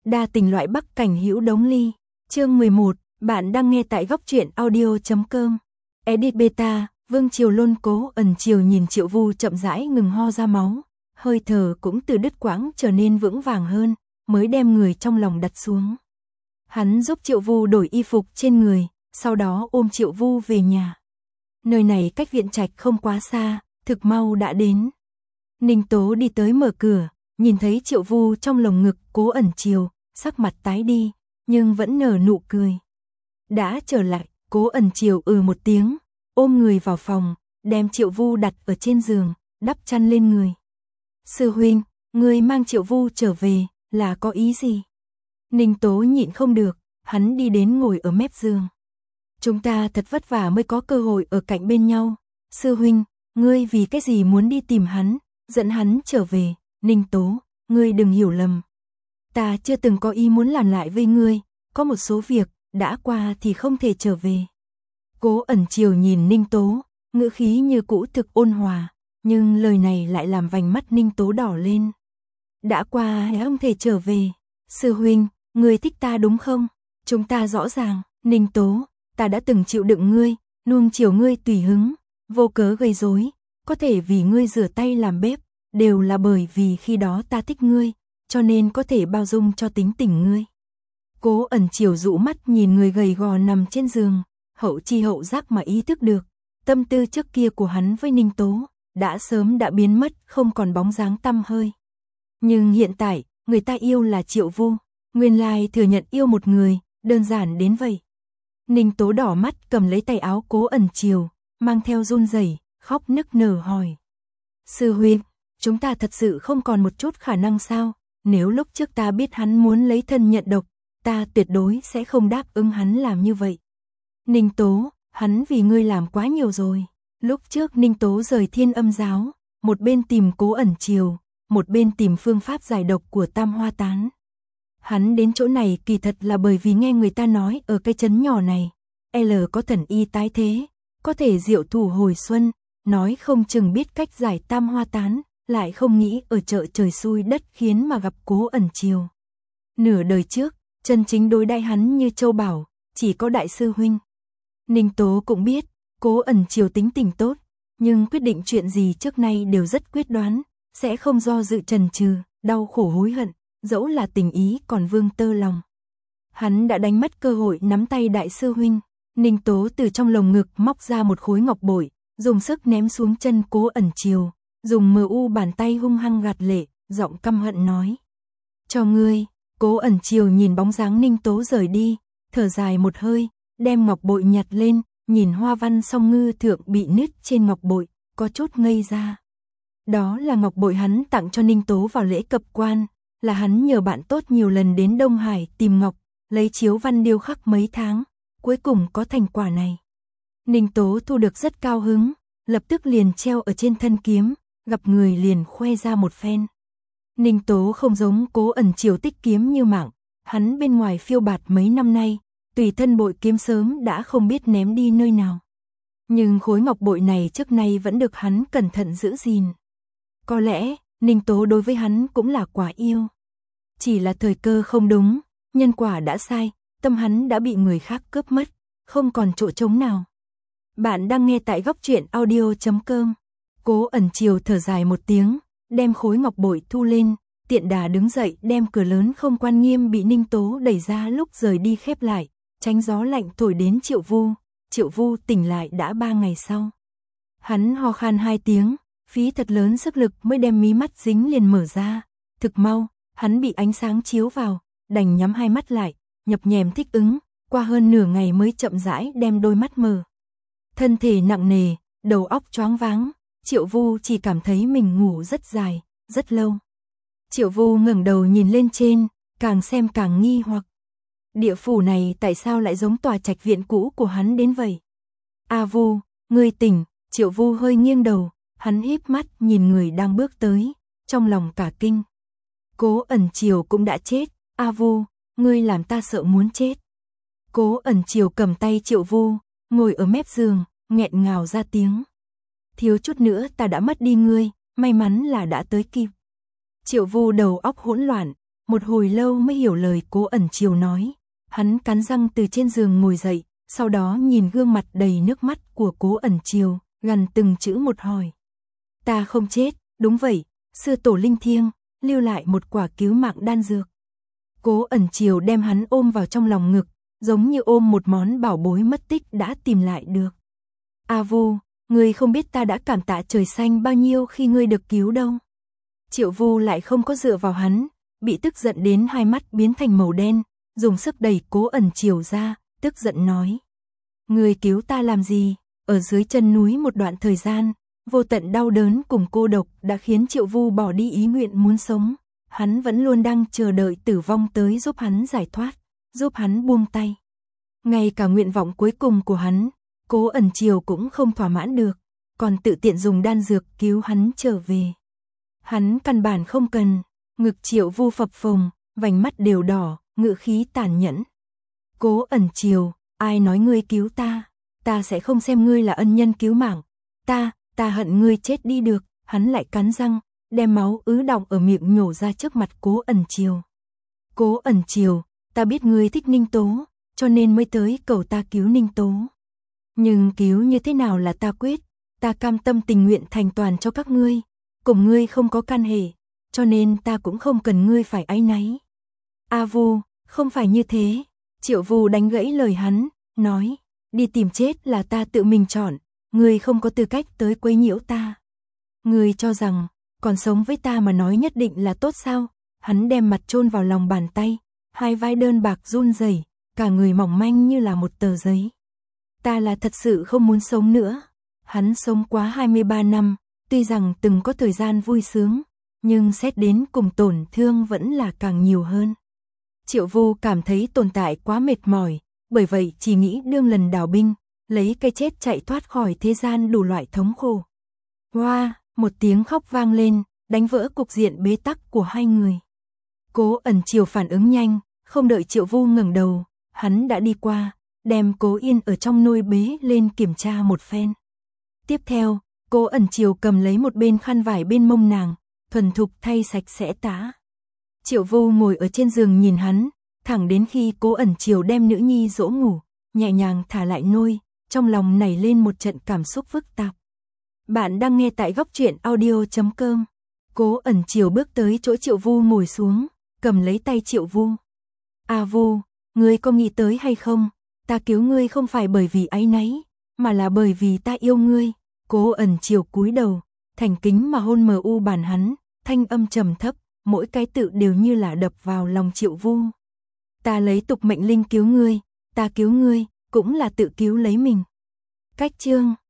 Đa tình loại Bắc cảnh hữu đống ly. Chương 11, bạn đang nghe tại góc truyện audio.com. Edit beta, Vương Triều Lôn Cố Ẩn Triều nhìn Triệu Vu chậm rãi ngừng ho ra máu, hơi thở cũng từ đứt quãng trở nên vững vàng hơn, mới đem người trong lòng đặt xuống. Hắn giúp Triệu Vu đổi y phục trên người, sau đó ôm Triệu Vu về nhà. Nơi này cách viện trạch không quá xa, thực mau đã đến. Ninh Tố đi tới mở cửa, nhìn thấy Triệu Vu trong lồng ngực Cố Ẩn Triều, sắc mặt tái đi, nhưng vẫn nở nụ cười. Đã trở lại, Cố Ẩn Triều một tiếng, ôm người vào phòng, đem Triệu Vu đặt ở trên giường, đắp chăn lên người. Sư huynh, người mang Triệu Vu trở về, là có ý gì? Ninh Tố nhịn không được, hắn đi đến ngồi ở mép giường. Chúng ta thật vất vả mới có cơ hội ở cạnh bên nhau. Sư huynh, ngươi vì cái gì muốn đi tìm hắn, dẫn hắn trở về? Ninh Tố, ngươi đừng hiểu lầm. Ta chưa từng có ý muốn làm lại với ngươi, có một số việc, đã qua thì không thể trở về. Cố Ẩn Triều nhìn Ninh Tố, ngữ khí như cũ thực ôn hòa, nhưng lời này lại làm vành mắt Ninh Tố đỏ lên. Đã qua không thể trở về. Sư huynh, ngươi thích ta đúng không? Chúng ta rõ ràng. Ninh Tố, ta đã từng chịu đựng ngươi, nuông chiều ngươi tùy hứng, vô cớ gây rối, có thể vì ngươi rửa tay làm bếp, đều là bởi vì khi đó ta thích ngươi, cho nên có thể bao dung cho tính tình ngươi. Cố Ẩn Triều dụ mắt nhìn người gầy gò nằm trên giường, hậu chi hậu giác mà ý thức được, tâm tư trước kia của hắn với Ninh Tố đã sớm đã biến mất, không còn bóng dáng tăm hơi. Nhưng hiện tại, người ta yêu là Triệu Vu, nguyên lai thừa nhận yêu một người, đơn giản đến vậy. Ninh Tố đỏ mắt cầm lấy tay áo Cố Ẩn Triều, mang theo run rẩy, khóc nức nở hỏi. Sư huynh, chúng ta thật sự không còn một chút khả năng sao? Nếu lúc trước ta biết hắn muốn lấy thân nhận độc, ta tuyệt đối sẽ không đáp ứng hắn làm như vậy. Ninh Tố, hắn vì ngươi làm quá nhiều rồi. Lúc trước Ninh Tố rời Thiên Âm giáo, một bên tìm Cố Ẩn Triều, một bên tìm phương pháp giải độc của Tam Hoa Tán. Hắn đến chỗ này kỳ thật là bởi vì nghe người ta nói ở cái trấn nhỏ này, L có thần y tái thế, có thể diệu thủ hồi xuân, nói không chừng biết cách giải Tam Hoa Tán, lại không nghĩ ở chợ trời xui đất khiến mà gặp Cố Ẩn Triều. Nửa đời trước, chân chính đối đãi hắn như châu bảo, chỉ có đại sư huynh. Ninh Tố cũng biết, Cố Ẩn Triều tính tình tốt, nhưng quyết định chuyện gì trước nay đều rất quyết đoán, sẽ không do dự chần chừ, đau khổ hối hận, dẫu là tình ý còn vương tơ lòng. Hắn đã đánh mất cơ hội nắm tay đại sư huynh. Ninh Tố từ trong lồng ngực móc ra một khối ngọc bội, dùng sức ném xuống chân Cố Ẩn Triều, dùng mờ u bàn tay hung hăng gạt lệ, giọng căm hận nói. Cho ngươi. Cố Ẩn Triều nhìn bóng dáng Ninh Tố rời đi, thở dài một hơi, đem ngọc bội nhặt lên, nhìn hoa văn song ngư thượng bị nứt trên ngọc bội, có chút ngây ra. Đó là ngọc bội hắn tặng cho Ninh Tố vào lễ cập quan, là hắn nhờ bạn tốt nhiều lần đến Đông Hải tìm ngọc, lấy chiếu văn điêu khắc mấy tháng, cuối cùng có thành quả này. Ninh Tố thu được rất cao hứng, lập tức liền treo ở trên thân kiếm, gặp người liền khoe ra một phen. Ninh Tố không giống Cố Ẩn Triều tích kiếm như mạng, hắn bên ngoài phiêu bạt mấy năm nay, tùy thân bội kiếm sớm đã không biết ném đi nơi nào. Nhưng khối ngọc bội này trước nay vẫn được hắn cẩn thận giữ gìn. Có lẽ, Ninh Tố đối với hắn cũng là quả yêu. Chỉ là thời cơ không đúng, nhân quả đã sai, tâm hắn đã bị người khác cướp mất, không còn chỗ trống nào. Bạn đang nghe tại góc truyện audio.com. Cố Ẩn Triều thở dài một tiếng, đem khối ngọc bội thu lên, tiện đà đứng dậy đem cửa lớn không quan nghiêm bị Ninh Tố đẩy ra lúc rời đi khép lại, tránh gió lạnh thổi đến Triệu Vu. Triệu Vu tỉnh lại đã 3 ngày sau. Hắn ho khan 2 tiếng, phí thật lớn sức lực mới đem mí mắt dính liền mở ra. Thực mau, hắn bị ánh sáng chiếu vào, đành nhắm hai mắt lại, nhập nhèm thích ứng, qua hơn nửa ngày mới chậm rãi đem đôi mắt mở. Thân thể nặng nề, đầu óc choáng váng, Triệu Vu chỉ cảm thấy mình ngủ rất dài, rất lâu. Triệu Vu ngẩng đầu nhìn lên trên, càng xem càng nghi hoặc. Địa phủ này tại sao lại giống tòa trạch viện cũ của hắn đến vậy? A Vu, ngươi tỉnh. Triệu Vu hơi nghiêng đầu, hắn híp mắt nhìn người đang bước tới, trong lòng cả kinh. Cố Ẩn Triều cũng đã chết. A Vu, ngươi làm ta sợ muốn chết. Cố Ẩn Triều cầm tay Triệu Vu, ngồi ở mép giường, nghẹn ngào ra tiếng. Thiếu chút nữa ta đã mất đi ngươi, may mắn là đã tới kịp. Triệu Vu đầu óc hỗn loạn, một hồi lâu mới hiểu lời Cố Ẩn Chiều nói. Hắn cắn răng từ trên giường ngồi dậy, sau đó nhìn gương mặt đầy nước mắt của Cố Ẩn Chiều, gằn từng chữ một hỏi. Ta không chết, đúng vậy, sư tổ linh thiêng, lưu lại một quả cứu mạng đan dược. Cố Ẩn Chiều đem hắn ôm vào trong lòng ngực, giống như ôm một món bảo bối mất tích đã tìm lại được. A Vu, ngươi không biết ta đã cảm tạ trời xanh bao nhiêu khi ngươi được cứu đâu. Triệu Vu lại không có dựa vào hắn, bị tức giận đến hai mắt biến thành màu đen, dùng sức đẩy Cố Ẩn Chiều ra, tức giận nói. Ngươi cứu ta làm gì? Ở dưới chân núi một đoạn thời gian, vô tận đau đớn cùng cô độc đã khiến Triệu Vu bỏ đi ý nguyện muốn sống. Hắn vẫn luôn đang chờ đợi tử vong tới giúp hắn giải thoát, giúp hắn buông tay. Ngay cả nguyện vọng cuối cùng của hắn, Cố Ẩn Chiều cũng không thỏa mãn được, còn tự tiện dùng đan dược cứu hắn trở về. Hắn căn bản không cần, ngực Triệu Vu phập phồng, vành mắt đều đỏ, ngữ khí tàn nhẫn. Cố Ẩn Chiều, ai nói ngươi cứu ta? Ta sẽ không xem ngươi là ân nhân cứu mạng. Ta hận ngươi chết đi được. Hắn lại cắn răng, đem máu ứ đọng ở miệng nhổ ra trước mặt Cố Ẩn Chiều. Cố Ẩn Chiều, ta biết ngươi thích Ninh Tố, cho nên mới tới cầu ta cứu Ninh Tố. Nhưng cứu như thế nào là ta quyết, ta cam tâm tình nguyện thành toàn cho các ngươi, cùng ngươi không có can hệ, cho nên ta cũng không cần ngươi phải áy náy. A Vu, không phải như thế. Triệu Vu đánh gãy lời hắn, nói, đi tìm chết là ta tự mình chọn, ngươi không có tư cách tới quấy nhiễu ta. Ngươi cho rằng, còn sống với ta mà nói nhất định là tốt sao? Hắn đem mặt chôn vào lòng bàn tay, hai vai đơn bạc run rẩy, cả người mỏng manh như là một tờ giấy. Ta là thật sự không muốn sống nữa. Hắn sống quá 23 năm, tuy rằng từng có thời gian vui sướng, nhưng xét đến cùng tổn thương vẫn là càng nhiều hơn. Triệu Vu cảm thấy tồn tại quá mệt mỏi, bởi vậy chỉ nghĩ đương lần đào binh, lấy cái chết chạy thoát khỏi thế gian đủ loại thống khổ. Hoa, một tiếng khóc vang lên, đánh vỡ cục diện bế tắc của hai người. Cố Ẩn Chiều phản ứng nhanh, không đợi Triệu Vu ngẩng đầu, hắn đã đi qua, đem Cố Yên ở trong nôi bế lên kiểm tra một phen. Tiếp theo, Cố Ẩn Chiều cầm lấy một bên khăn vải bên mông nàng, thuần thục thay sạch sẽ tã. Triệu Vu ngồi ở trên giường nhìn hắn, thẳng đến khi Cố Ẩn Chiều đem nữ nhi dỗ ngủ, nhẹ nhàng thả lại nôi, trong lòng nảy lên một trận cảm xúc phức tạp. Bạn đang nghe tại góc truyện audio.com. Cố Ẩn Chiều bước tới chỗ Triệu Vu ngồi xuống, cầm lấy tay Triệu Vu. A Vu, ngươi có nghĩ tới hay không? Ta cứu ngươi không phải bởi vì áy náy, mà là bởi vì ta yêu ngươi. Cố Ẩn Chiều cúi đầu, thành kính mà hôn mờ u bàn hắn, thanh âm trầm thấp, mỗi cái tự đều như là đập vào lòng Triệu Vu. Ta lấy tục mệnh linh cứu ngươi, ta cứu ngươi, cũng là tự cứu lấy mình. Cách chương